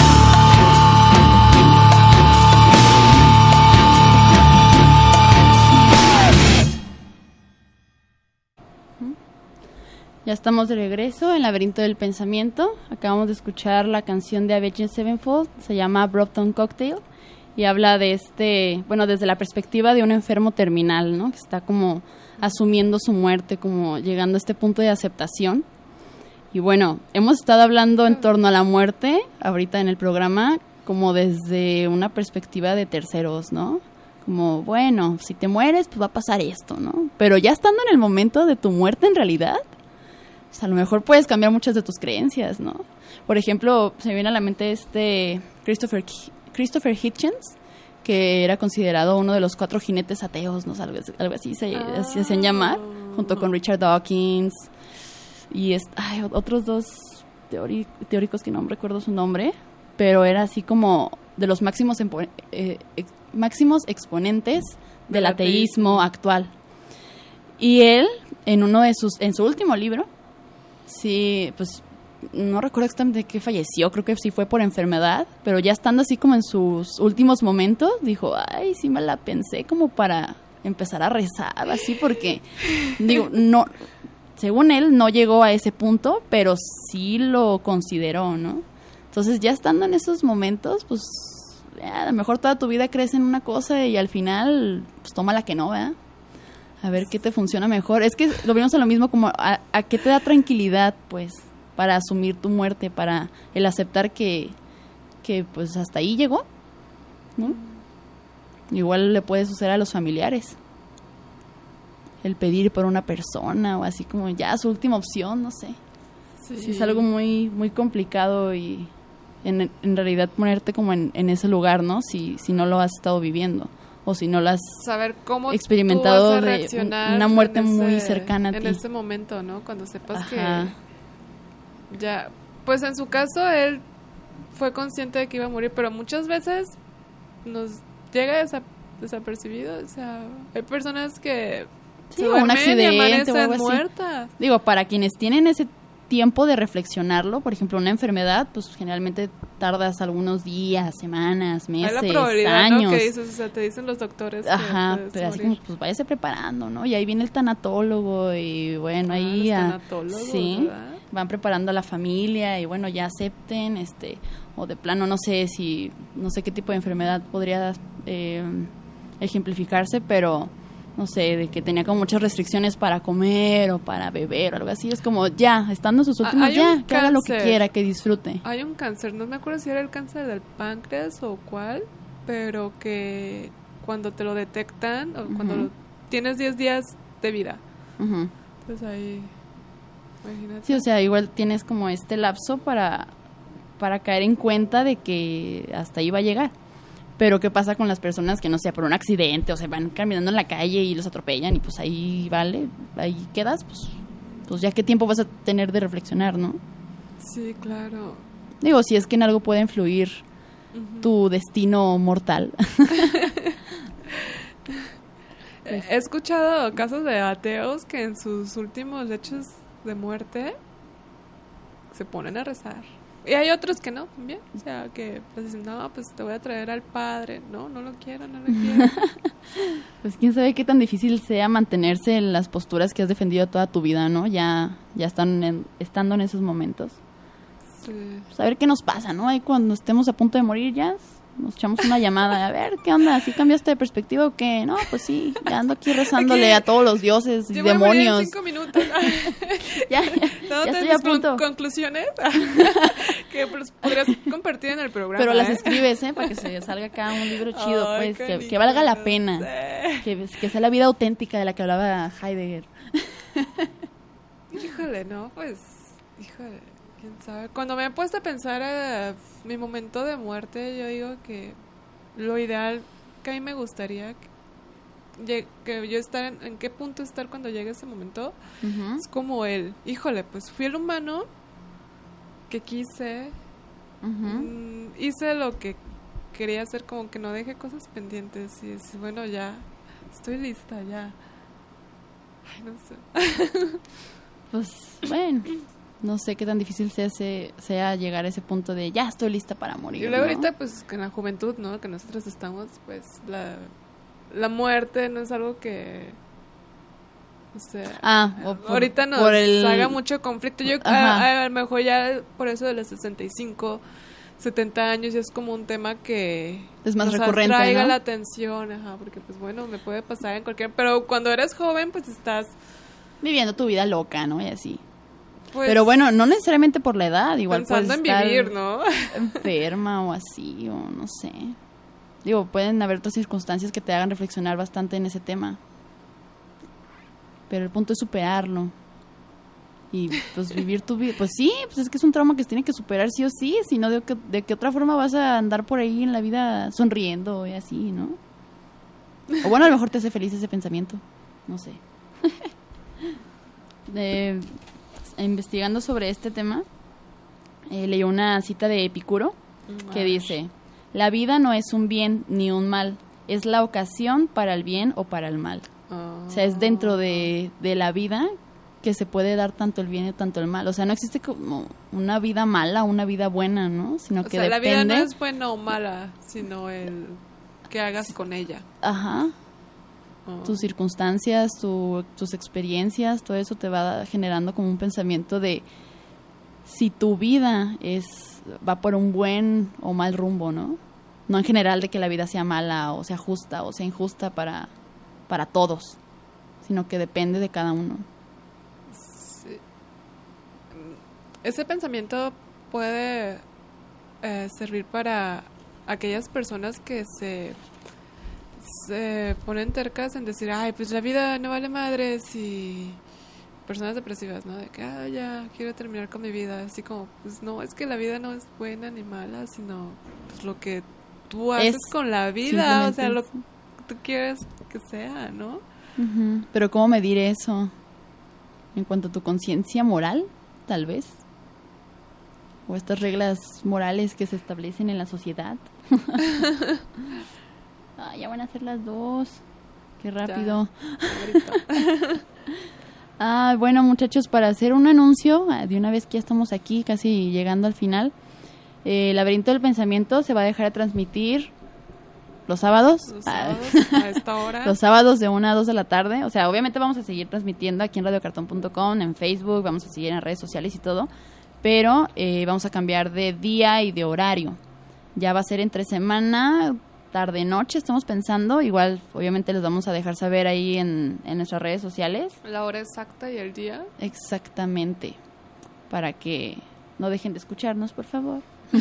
Ya estamos de regreso en Laberinto del Pensamiento. Acabamos de escuchar la canción de Avenged Sevenfold, se llama Brompton Cocktail, y habla de desde la perspectiva de un enfermo terminal, ¿no? Que está como asumiendo su muerte, como llegando a este punto de aceptación. Y bueno, hemos estado hablando en torno a la muerte ahorita en el programa como desde una perspectiva de terceros, ¿no? Como, bueno, si te mueres, pues va a pasar esto, ¿no? Pero ya estando en el momento de tu muerte en realidad, pues a lo mejor puedes cambiar muchas de tus creencias, ¿no? Por ejemplo, se me viene a la mente Christopher Hitchens, que era considerado uno de los 4 jinetes ateos, ¿no? Algo así se hacían llamar, junto con Richard Dawkins y otros 2 teóricos que no recuerdo su nombre, pero era así como de los máximos exponentes del ateísmo actual. Y él, en su último libro, sí, pues no recuerdo exactamente de qué falleció, creo que sí fue por enfermedad, pero ya estando así como en sus últimos momentos, dijo, ay, sí me la pensé como para empezar a rezar, así, porque, digo, no, según él no llegó a ese punto, pero sí lo consideró, ¿no? Entonces ya estando en esos momentos, pues a lo mejor toda tu vida crees en una cosa y al final, pues toma la que no, ¿verdad? A ver qué te funciona mejor. Es que lo vemos en lo mismo, como a qué te da tranquilidad, pues, para asumir tu muerte, para el aceptar que pues hasta ahí llegó, ¿no? Igual le puede suceder a los familiares. El pedir por una persona o así como ya su última opción, no sé. Sí, es algo muy, muy complicado y en realidad ponerte como en ese lugar, ¿no? Si no lo has estado viviendo. O si no lo has saber cómo experimentado tú vas a reaccionar una muerte muy cercana a ti. En ese momento, ¿no? Cuando sepas que ya... Pues en su caso, él fue consciente de que iba a morir, pero muchas veces nos llega desapercibido. O sea, hay personas que se duermen un accidente y amanecen o algo muertas. Así. Digo, para quienes tienen ese tiempo de reflexionarlo, por ejemplo, una enfermedad, pues generalmente tardas algunos días, semanas, meses, hay la probabilidad, años. ¿no? Que dices, o sea, te dicen los doctores que pero así como, pues váyase preparando, ¿no? Y ahí viene el tanatólogo y bueno, ahí los tanatólogos, sí. ¿verdad? van preparando a la familia y bueno, ya acepten, o de plano no sé qué tipo de enfermedad podría ejemplificarse, pero no sé, de que tenía como muchas restricciones para comer o para beber o algo así. Es como ya, estando en sus últimos hay ya, un que haga lo que cáncer. quiera, que disfrute. Hay un cáncer, no me acuerdo si era el cáncer del páncreas o cuál, pero que cuando te lo detectan, o cuando tienes 10 días de vida. Ujú. Pues ahí, imagínate. Sí, o sea, igual tienes como este lapso para caer en cuenta de que hasta ahí va a llegar. Pero ¿qué pasa con las personas que, no sé, por un accidente o se van caminando en la calle y los atropellan y pues ahí ahí quedas? Pues ya qué tiempo vas a tener de reflexionar, ¿no? Sí, claro. Digo, si es que en algo puede influir tu destino mortal. He escuchado casos de ateos que en sus últimos hechos de muerte se ponen a rezar. Y hay otros que no, también. O sea, que pues dicen, no, pues te voy a traer al padre. No lo quiero. Pues quién sabe qué tan difícil sea mantenerse en las posturas que has defendido toda tu vida, ¿no? Ya estando en esos momentos. Sí. Pues a ver qué nos pasa, ¿no? Ahí cuando estemos a punto de morir ya nos echamos una llamada. A ver, ¿qué onda? ¿Sí cambiaste de perspectiva o qué? No, pues sí, ya ando aquí rezándole a todos los dioses y Yo voy a morir en demonios. 5 minutos. Ya estoy a punto. Conclusiones que pues, podrías compartir en el programa. Pero las escribes, para que se salga acá un libro chido, Ay, pues, qué que valga la lindo, pena. sé. Que sea la vida auténtica de la que hablaba Heidegger. Híjole, no, pues, híjole, quién sabe. Cuando me he puesto a pensar mi momento de muerte, yo digo que lo ideal que a mí me gustaría que yo estar en qué punto estar cuando llegue ese momento, es como híjole, pues fui el humano que quise, hice lo que quería hacer, como que no dejé cosas pendientes y decir, bueno, ya, estoy lista, ya. Ay, no sé. Pues, bueno, no sé qué tan difícil sea llegar a ese punto de ya estoy lista para morir. Y luego ¿no? ahorita, pues, que en la juventud, ¿no? Que nosotros estamos, pues, la muerte no es algo que, o sea, ahorita nos haga mucho conflicto. Yo, a lo mejor ya por eso de los 65, 70 años ya es como un tema que es más nos recurrente, traiga ¿no? la atención, porque, pues, bueno, me puede pasar en cualquier... Pero cuando eres joven, pues, estás... viviendo tu vida loca, ¿no? Y así. Pues, pero bueno, no necesariamente por la edad, igual pensando puedes en estar vivir, ¿no? enferma o así, o no sé. Digo, pueden haber otras circunstancias que te hagan reflexionar bastante en ese tema. Pero el punto es superarlo. Y pues vivir tu vida. Pues sí, pues es que es un trauma que se tiene que superar sí o sí. Si no, ¿de qué otra forma vas a andar por ahí en la vida sonriendo y así, ¿no? O bueno, a lo mejor te hace feliz ese pensamiento. No sé. Investigando sobre este tema, leí una cita de Epicuro que dice: la vida no es un bien ni un mal, es la ocasión para el bien o para el mal. O sea, es dentro de la vida que se puede dar tanto el bien y tanto el mal. O sea, no existe como una vida mala o una vida buena, ¿no? Sino que la vida depende... no es buena o mala, sino el que hagas con ella. Ajá. Tus circunstancias, tus experiencias, todo eso te va generando como un pensamiento de si tu vida va por un buen o mal rumbo, ¿no? No en general de que la vida sea mala o sea justa o sea injusta para todos, sino que depende de cada uno. Sí. Ese pensamiento puede servir para aquellas personas que se ponen tercas en decir, ay, pues la vida no vale madres, y personas depresivas, ¿no? De que, ya, quiero terminar con mi vida. Así como, pues no, es que la vida no es buena ni mala, sino pues lo que tú haces con la vida, o sea, lo que tú quieres que sea, ¿no? Uh-huh. Pero ¿cómo medir eso? En cuanto a tu conciencia moral, tal vez. O estas reglas morales que se establecen en la sociedad. Ya van a ser las 2. Qué rápido. Bueno, muchachos, para hacer un anuncio, de una vez que ya estamos aquí, casi llegando al final, el Laberinto del Pensamiento se va a dejar de transmitir los sábados. Los sábados a esta hora. Los sábados de 1 a 2 de la tarde. O sea, obviamente vamos a seguir transmitiendo aquí en radiocartón.com, en Facebook, vamos a seguir en las redes sociales y todo, pero vamos a cambiar de día y de horario. Ya va a ser entre semana, tarde-noche, estamos pensando. Igual, obviamente, les vamos a dejar saber ahí en nuestras redes sociales. La hora exacta y el día. Exactamente. Para que no dejen de escucharnos, por favor.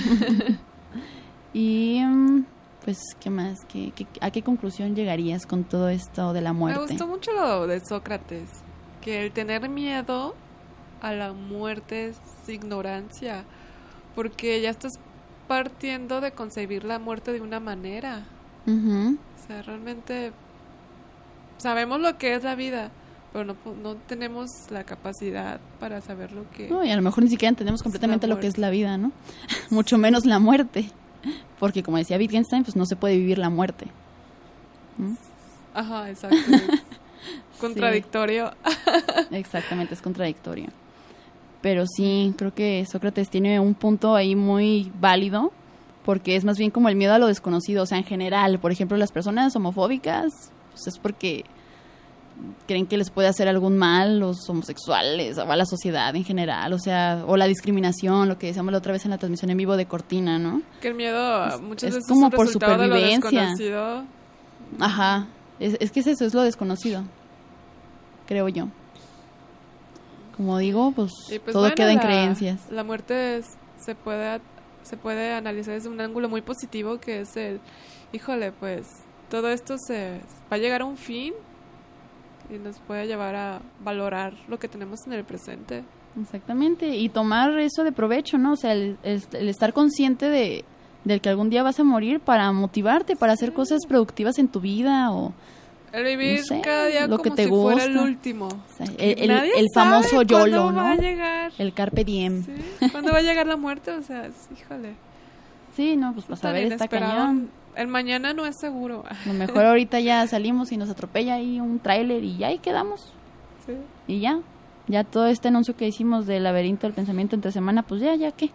Y, pues, ¿qué más? ¿A qué conclusión llegarías con todo esto de la muerte? Me gustó mucho lo de Sócrates, que el tener miedo a la muerte es ignorancia, porque ya estás partiendo de concebir la muerte de una manera. Ujú. O sea, realmente sabemos lo que es la vida, pero no tenemos la capacidad para saber lo que... No, y a lo mejor ni siquiera entendemos completamente la lo que es la vida, ¿no? Mucho menos la muerte. Porque, como decía Wittgenstein, pues no se puede vivir la muerte. ¿Mm? Ajá, exacto. Contradictorio. Exactamente, es contradictorio. Pero sí, creo que Sócrates tiene un punto ahí muy válido, porque es más bien como el miedo a lo desconocido. O sea, en general, por ejemplo, las personas homofóbicas, pues es porque creen que les puede hacer algún mal los homosexuales o a la sociedad en general, o sea, o la discriminación, lo que decíamos la otra vez en la transmisión en vivo de Cortina, ¿no? Que el miedo muchas es veces como un por resultado de lo supervivencia. desconocido. Ajá, es que es eso, es lo desconocido, creo yo. Como digo, pues, Y pues todo bueno, queda en creencias. La muerte se puede analizar desde un ángulo muy positivo, que es híjole, pues todo esto va a llegar a un fin y nos puede llevar a valorar lo que tenemos en el presente. Exactamente, y tomar eso de provecho, ¿no? O sea, el estar consciente del que algún día vas a morir para motivarte, para hacer cosas productivas en tu vida o... El vivir no sé, cada día lo como que te si fuera el gusta. último. O sea, Que nadie el sabe famoso YOLO, cuándo va a ¿no? llegar. El carpe diem. Sí, ¿cuándo va a llegar la muerte? O sea, híjole. Sí, no, pues para Tan saber está inesperado. cañón. El mañana no es seguro. A lo mejor ahorita ya salimos y nos atropella ahí un tráiler y ya ahí quedamos. Sí. Y ya todo este anuncio que hicimos del laberinto del pensamiento entre semana, pues ya qué.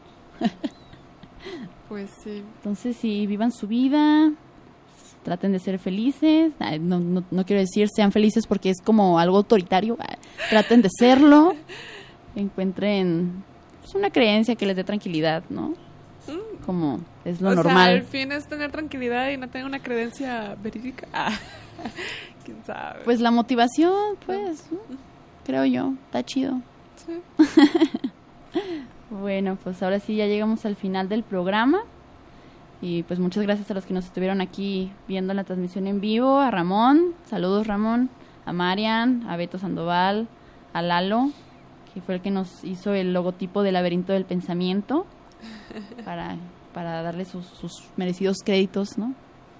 Pues sí. Entonces, sí, vivan su vida, traten de ser felices. Ay, no quiero decir sean felices porque es como algo autoritario. Ay, traten de serlo. Encuentren pues, una creencia que les dé tranquilidad, ¿no? Como es lo normal. O sea, el fin es tener tranquilidad y no tener una creencia verídica. ¿Quién sabe? Pues la motivación, pues, ¿no? Creo yo, está chido. Sí. Bueno, pues ahora sí ya llegamos al final del programa. Y pues muchas gracias a los que nos estuvieron aquí viendo la transmisión en vivo. A Ramón, saludos Ramón. A Marian, a Beto Sandoval, a Lalo, que fue el que nos hizo el logotipo del laberinto del pensamiento. Para darle sus merecidos créditos, ¿no?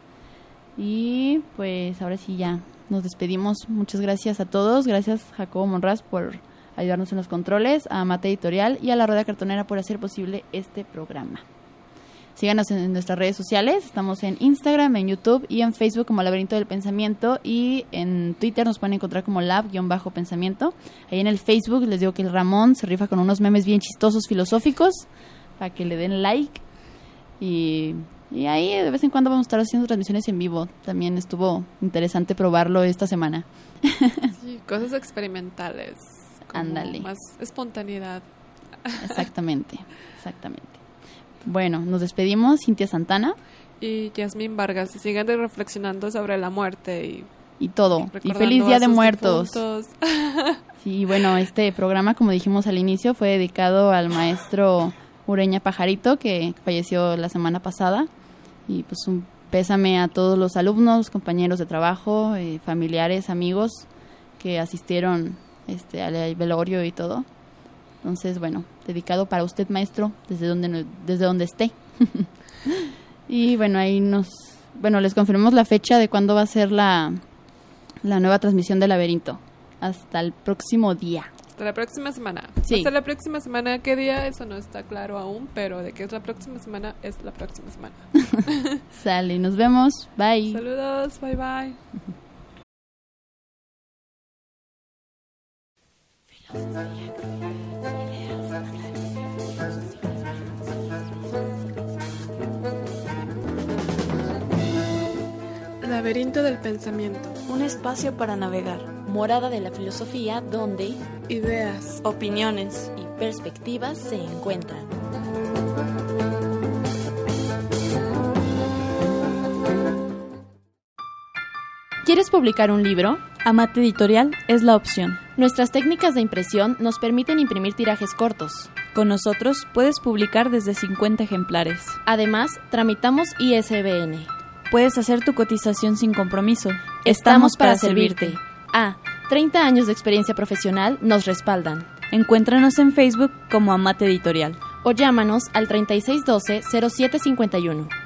Y pues ahora sí ya nos despedimos. Muchas gracias a todos. Gracias Jacobo Monraz por ayudarnos en los controles, a Mate Editorial y a la Rueda Cartonera por hacer posible este programa. Síganos en nuestras redes sociales. Estamos en Instagram, en YouTube y en Facebook como Laberinto del Pensamiento, y en Twitter nos pueden encontrar como lab-pensamiento. Ahí en el Facebook les digo que el Ramón se rifa con unos memes bien chistosos filosóficos para que le den like. Y ahí de vez en cuando vamos a estar haciendo transmisiones en vivo. También estuvo interesante probarlo esta semana. Sí, cosas experimentales. Como Ándale. Más espontaneidad. Exactamente. Bueno, nos despedimos. Cintia Santana. Y Yasmín Vargas. Y sigan reflexionando sobre la muerte y todo. Y recordando feliz a Día de sus Muertos. difuntos. Sí, bueno, este programa, como dijimos al inicio, fue dedicado al maestro Ureña Pajarito, que falleció la semana pasada. Y pues un pésame a todos los alumnos, compañeros de trabajo, familiares, amigos que asistieron al velorio y todo. Entonces, bueno, dedicado para usted, maestro, desde donde esté. Y bueno, ahí les confirmamos la fecha de cuándo va a ser la nueva transmisión del laberinto. Hasta el próximo día. Hasta la próxima semana. Sí. Hasta la próxima semana. ¿Qué día? Eso no está claro aún, pero de que es la próxima semana, es la próxima semana. Sale, nos vemos. Bye. Saludos. Bye, bye. Laberinto del pensamiento. Un espacio para navegar. Morada de la filosofía donde Ideas. Opiniones. y perspectivas se encuentran. ¿Quieres publicar un libro? Amate Editorial es la opción. Nuestras técnicas de impresión nos permiten imprimir tirajes cortos. Con nosotros puedes publicar desde 50 ejemplares. Además, tramitamos ISBN. Puedes hacer tu cotización sin compromiso. Estamos para servirte. 30 años de experiencia profesional nos respaldan. Encuéntranos en Facebook como Amate Editorial. O llámanos al 3612-0751.